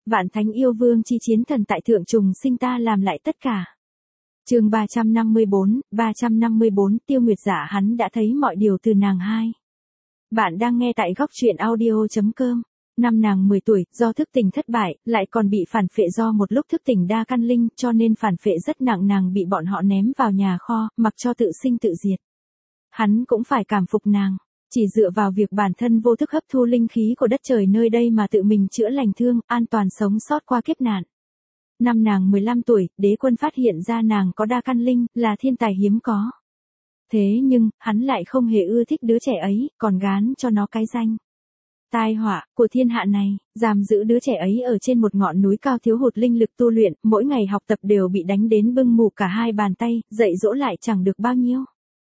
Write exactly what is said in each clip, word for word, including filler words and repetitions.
Vạn thánh yêu vương chi chiến thần tại thượng trùng sinh ta làm lại tất cả. Chương ba trăm năm mươi bốn, ba trăm năm mươi bốn Tiêu Nguyệt Dạ hắn đã thấy mọi điều từ nàng hai. Bạn đang nghe tại góc truyện audio.com. Năm nàng mười tuổi, do thức tỉnh thất bại, lại còn bị phản phệ do một lúc thức tỉnh đa căn linh, cho nên phản phệ rất nặng, nàng bị bọn họ ném vào nhà kho, mặc cho tự sinh tự diệt. Hắn cũng phải cảm phục nàng, chỉ dựa vào việc bản thân vô thức hấp thu linh khí của đất trời nơi đây mà tự mình chữa lành thương, an toàn sống sót qua kiếp nạn. Năm nàng mười lăm tuổi, đế quân phát hiện ra nàng có đa căn linh, là thiên tài hiếm có. Thế nhưng, hắn lại không hề ưa thích đứa trẻ ấy, còn gán cho nó cái danh tai họa của thiên hạ này, giam giữ đứa trẻ ấy ở trên một ngọn núi cao thiếu hụt linh lực tu luyện, mỗi ngày học tập đều bị đánh đến bưng mù cả hai bàn tay, dạy dỗ lại chẳng được bao nhiêu.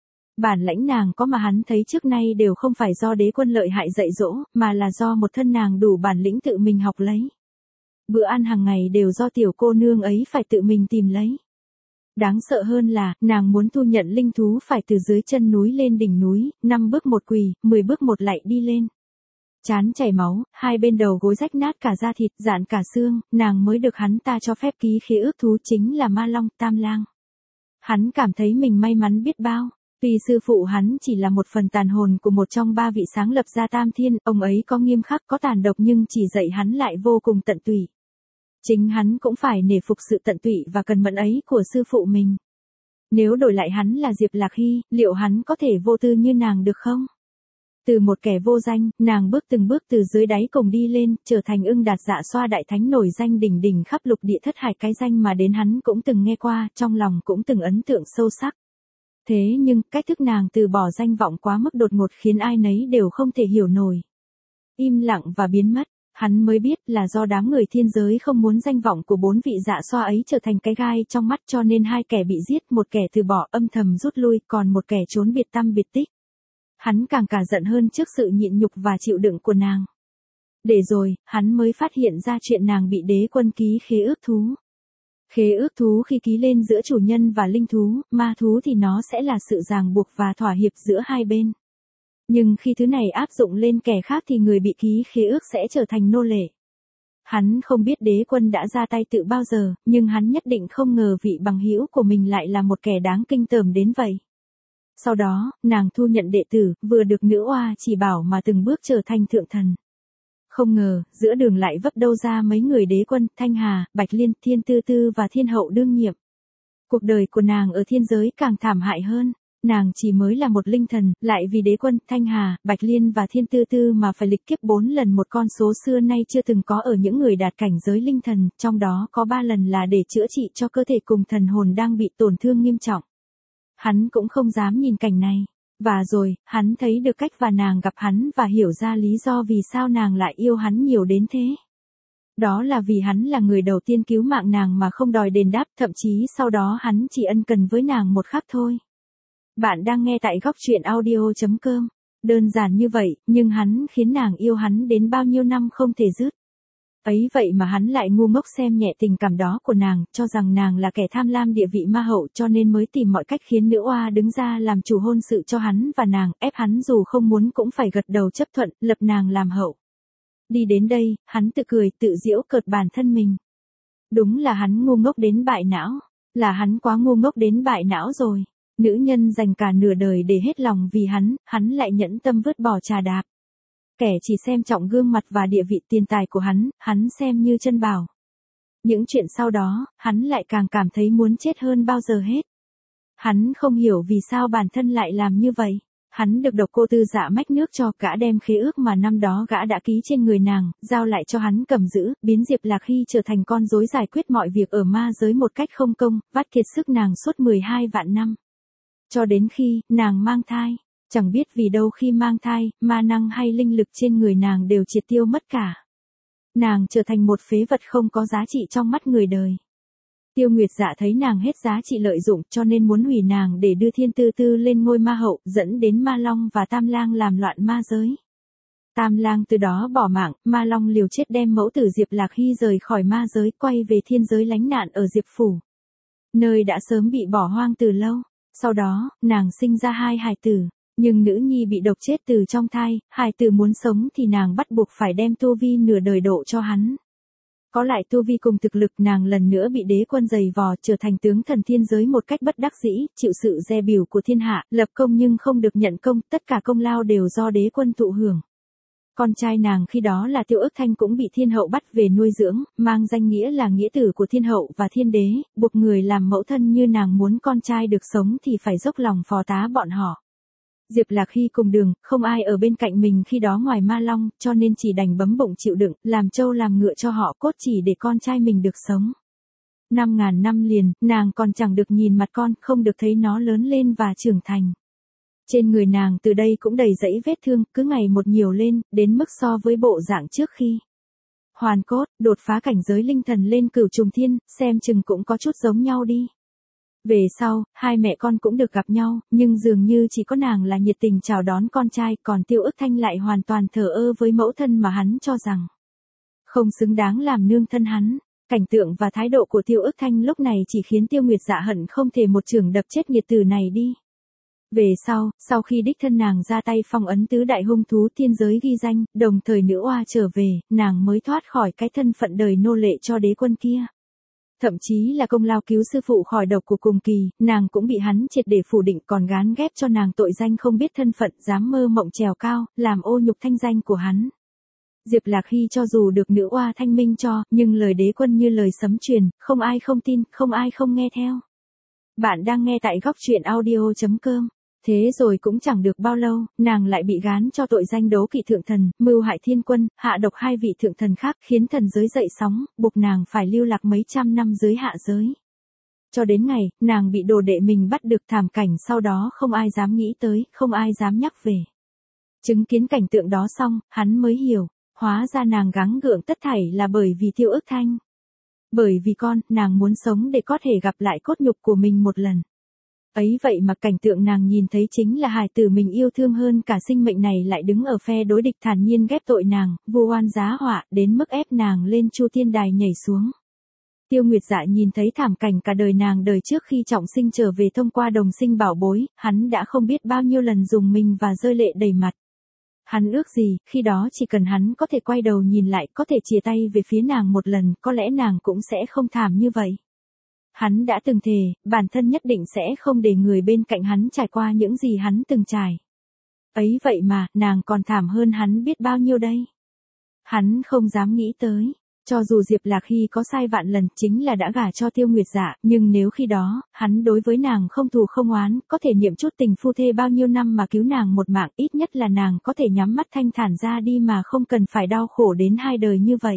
Bản lãnh nàng có mà hắn thấy trước nay đều không phải do đế quân lợi hại dạy dỗ, mà là do một thân nàng đủ bản lĩnh tự mình học lấy. Bữa ăn hàng ngày đều do tiểu cô nương ấy phải tự mình tìm lấy. Đáng sợ hơn là, nàng muốn thu nhận linh thú phải từ dưới chân núi lên đỉnh núi, năm bước một quỳ, mười bước một lạy đi lên. Chán chảy máu, hai bên đầu gối rách nát cả da thịt, rạn cả xương, nàng mới được hắn ta cho phép ký khế ước thú chính là Ma Long, Tam Lang. Hắn cảm thấy mình may mắn biết bao. Vì sư phụ hắn chỉ là một phần tàn hồn của một trong ba vị sáng lập ra Tam Thiên, ông ấy có nghiêm khắc có tàn độc nhưng chỉ dạy hắn lại vô cùng tận tụy. Chính hắn cũng phải nể phục sự tận tụy và cần mẫn ấy của sư phụ mình. Nếu đổi lại hắn là Diệp Lạc Hy, liệu hắn có thể vô tư như nàng được không? Từ một kẻ vô danh, nàng bước từng bước từ dưới đáy cùng đi lên, trở thành Ưng Đạt Dạ Xoa đại thánh nổi danh đỉnh đỉnh khắp lục địa thất hải, cái danh mà đến hắn cũng từng nghe qua, trong lòng cũng từng ấn tượng sâu sắc. Thế nhưng, cách thức nàng từ bỏ danh vọng quá mức đột ngột khiến ai nấy đều không thể hiểu nổi. Im lặng và biến mất, hắn mới biết là do đám người thiên giới không muốn danh vọng của bốn vị dạ xoa ấy trở thành cái gai trong mắt, cho nên hai kẻ bị giết, một kẻ từ bỏ âm thầm rút lui, còn một kẻ trốn biệt tăm biệt tích. Hắn càng cả giận hơn trước sự nhịn nhục và chịu đựng của nàng. Để rồi, hắn mới phát hiện ra chuyện nàng bị đế quân ký khế ước thú. Khế ước thú khi ký lên giữa chủ nhân và linh thú, ma thú thì nó sẽ là sự ràng buộc và thỏa hiệp giữa hai bên. Nhưng khi thứ này áp dụng lên kẻ khác thì người bị ký khế ước sẽ trở thành nô lệ. Hắn không biết đế quân đã ra tay tự bao giờ, nhưng hắn nhất định không ngờ vị bằng hữu của mình lại là một kẻ đáng kinh tởm đến vậy. Sau đó, nàng thu nhận đệ tử, vừa được nữ oa chỉ bảo mà từng bước trở thành thượng thần. Không ngờ, giữa đường lại vấp đâu ra mấy người đế quân, Thanh Hà, Bạch Liên, Thiên Tư Tư và Thiên Hậu đương nhiệm. Cuộc đời của nàng ở thiên giới càng thảm hại hơn. Nàng chỉ mới là một linh thần, lại vì đế quân, Thanh Hà, Bạch Liên và Thiên Tư Tư mà phải lịch kiếp bốn lần một con số xưa nay chưa từng có ở những người đạt cảnh giới linh thần, trong đó có ba lần là để chữa trị cho cơ thể cùng thần hồn đang bị tổn thương nghiêm trọng. Hắn cũng không dám nhìn cảnh này. Và rồi, hắn thấy được cách và nàng gặp hắn và hiểu ra lý do vì sao nàng lại yêu hắn nhiều đến thế. Đó là vì hắn là người đầu tiên cứu mạng nàng mà không đòi đền đáp, thậm chí sau đó hắn chỉ ân cần với nàng một khắc thôi. Bạn đang nghe tại góc truyện audio.com. Đơn giản như vậy, nhưng hắn khiến nàng yêu hắn đến bao nhiêu năm không thể dứt. Ấy vậy mà hắn lại ngu ngốc xem nhẹ tình cảm đó của nàng, cho rằng nàng là kẻ tham lam địa vị ma hậu cho nên mới tìm mọi cách khiến nữ oa đứng ra làm chủ hôn sự cho hắn và nàng, ép hắn dù không muốn cũng phải gật đầu chấp thuận, lập nàng làm hậu. Đi đến đây, hắn tự cười, tự giễu cợt bản thân mình. Đúng là hắn ngu ngốc đến bại não, là hắn quá ngu ngốc đến bại não rồi. Nữ nhân dành cả nửa đời để hết lòng vì hắn, hắn lại nhẫn tâm vứt bỏ trà đạp. Kẻ chỉ xem trọng gương mặt và địa vị tiền tài của hắn, hắn xem như chân bảo. Những chuyện sau đó, hắn lại càng cảm thấy muốn chết hơn bao giờ hết. Hắn không hiểu vì sao bản thân lại làm như vậy. Hắn được độc cô Tư Dạ mách nước cho, gã đem khế ước mà năm đó gã đã ký trên người nàng, giao lại cho hắn cầm giữ, biến Diệp Lạc Hy trở thành con rối giải quyết mọi việc ở ma giới một cách không công, vắt kiệt sức nàng suốt mười hai vạn năm. Cho đến khi, nàng mang thai. Chẳng biết vì đâu khi mang thai, ma năng hay linh lực trên người nàng đều triệt tiêu mất cả. Nàng trở thành một phế vật không có giá trị trong mắt người đời. Tiêu Nguyệt Dạ thấy nàng hết giá trị lợi dụng cho nên muốn hủy nàng để đưa Thiên Tư Tư lên ngôi ma hậu, dẫn đến Ma Long và Tam Lang làm loạn ma giới. Tam Lang từ đó bỏ mạng, Ma Long liều chết đem mẫu tử Diệp Lạc Hy rời khỏi ma giới, quay về thiên giới lánh nạn ở Diệp Phủ. Nơi đã sớm bị bỏ hoang từ lâu. Sau đó, nàng sinh ra hai hài tử. Nhưng nữ nhi bị độc chết từ trong thai, hài tử muốn sống thì nàng bắt buộc phải đem tu vi nửa đời độ cho hắn. Có lại tu vi cùng thực lực, nàng lần nữa bị đế quân giày vò, trở thành tướng thần thiên giới một cách bất đắc dĩ, chịu sự dè bỉu của thiên hạ, lập công nhưng không được nhận công, tất cả công lao đều do đế quân thụ hưởng. Con trai nàng khi đó là Tiêu Ức Thanh cũng bị thiên hậu bắt về nuôi dưỡng, mang danh nghĩa là nghĩa tử của thiên hậu và thiên đế, buộc người làm mẫu thân như nàng muốn con trai được sống thì phải dốc lòng phò tá bọn họ. Diệp Lạc Hy cùng đường, không ai ở bên cạnh mình khi đó ngoài Ma Long, cho nên chỉ đành bấm bụng chịu đựng, làm trâu làm ngựa cho họ, cốt chỉ để con trai mình được sống. Năm ngàn năm liền, nàng còn chẳng được nhìn mặt con, không được thấy nó lớn lên và trưởng thành. Trên người nàng từ đây cũng đầy dẫy vết thương, cứ ngày một nhiều lên, đến mức so với bộ dạng trước khi hoàn cốt, đột phá cảnh giới linh thần lên cửu trùng thiên, xem chừng cũng có chút giống nhau đi. Về sau, hai mẹ con cũng được gặp nhau, nhưng dường như chỉ có nàng là nhiệt tình chào đón con trai, còn Tiêu Ức Thanh lại hoàn toàn thờ ơ với mẫu thân mà hắn cho rằng không xứng đáng làm nương thân hắn. Cảnh tượng và thái độ của Tiêu Ức Thanh lúc này chỉ khiến Tiêu Nguyệt Dạ hận không thể một chưởng đập chết nghiệt tử này đi. Về sau, sau khi đích thân nàng ra tay phong ấn tứ đại hung thú thiên giới ghi danh, đồng thời nữ oa trở về, nàng mới thoát khỏi cái thân phận đời nô lệ cho đế quân kia. Thậm chí là công lao cứu sư phụ khỏi độc của Cùng Kỳ, nàng cũng bị hắn triệt để phủ định, còn gán ghép cho nàng tội danh không biết thân phận, dám mơ mộng trèo cao, làm ô nhục thanh danh của hắn. Diệp Lạc Hy cho dù được nữ oa thanh minh cho, nhưng lời đế quân như lời sấm truyền, không ai không tin, không ai không nghe theo. Bạn đang nghe tại góc truyện audio chấm com. Thế rồi cũng chẳng được bao lâu, nàng lại bị gán cho tội danh đố kỵ thượng thần, mưu hại thiên quân, hạ độc hai vị thượng thần khác, khiến thần giới dậy sóng, buộc nàng phải lưu lạc mấy trăm năm dưới hạ giới. Cho đến ngày, nàng bị đồ đệ mình bắt được, thảm cảnh sau đó không ai dám nghĩ tới, không ai dám nhắc về. Chứng kiến cảnh tượng đó xong, hắn mới hiểu, hóa ra nàng gắng gượng tất thảy là bởi vì Tiêu Ức Thanh. Bởi vì con, nàng muốn sống để có thể gặp lại cốt nhục của mình một lần. Ấy vậy mà cảnh tượng nàng nhìn thấy chính là hài tử mình yêu thương hơn cả sinh mệnh này lại đứng ở phe đối địch, thản nhiên ghép tội nàng, vu oan giá họa, đến mức ép nàng lên Chu Tiên Đài nhảy xuống. Tiêu Nguyệt Dạ nhìn thấy thảm cảnh cả đời nàng đời trước khi trọng sinh trở về thông qua đồng sinh bảo bối, hắn đã không biết bao nhiêu lần dùng mình và rơi lệ đầy mặt. Hắn ước gì, khi đó chỉ cần hắn có thể quay đầu nhìn lại, có thể chìa tay về phía nàng một lần, có lẽ nàng cũng sẽ không thảm như vậy. Hắn đã từng thề, bản thân nhất định sẽ không để người bên cạnh hắn trải qua những gì hắn từng trải. Ấy vậy mà, nàng còn thảm hơn hắn biết bao nhiêu đây. Hắn không dám nghĩ tới. Cho dù Diệp Lạc Hy có sai vạn lần, chính là đã gả cho Tiêu Nguyệt Dạ, nhưng nếu khi đó, hắn đối với nàng không thù không oán, có thể niệm chút tình phu thê bao nhiêu năm mà cứu nàng một mạng, ít nhất là nàng có thể nhắm mắt thanh thản ra đi mà không cần phải đau khổ đến hai đời như vậy.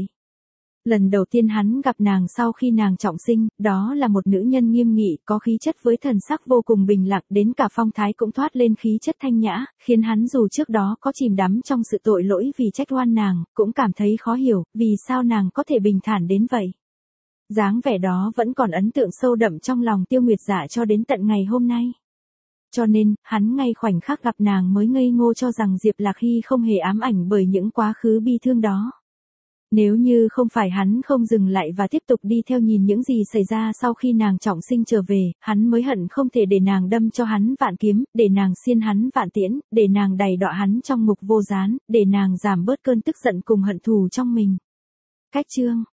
Lần đầu tiên hắn gặp nàng sau khi nàng trọng sinh, đó là một nữ nhân nghiêm nghị, có khí chất với thần sắc vô cùng bình lặng, đến cả phong thái cũng thoát lên khí chất thanh nhã, khiến hắn dù trước đó có chìm đắm trong sự tội lỗi vì trách oan nàng, cũng cảm thấy khó hiểu, vì sao nàng có thể bình thản đến vậy. Dáng vẻ đó vẫn còn ấn tượng sâu đậm trong lòng Tiêu Nguyệt Dạ cho đến tận ngày hôm nay. Cho nên, hắn ngay khoảnh khắc gặp nàng mới ngây ngô cho rằng Diệp Lạc Hy không hề ám ảnh bởi những quá khứ bi thương đó. Nếu như không phải hắn không dừng lại và tiếp tục đi theo nhìn những gì xảy ra sau khi nàng trọng sinh trở về, hắn mới hận không thể để nàng đâm cho hắn vạn kiếm, để nàng xiên hắn vạn tiễn, để nàng đày đọa hắn trong ngục vô gián, để nàng giảm bớt cơn tức giận cùng hận thù trong mình. Cách chương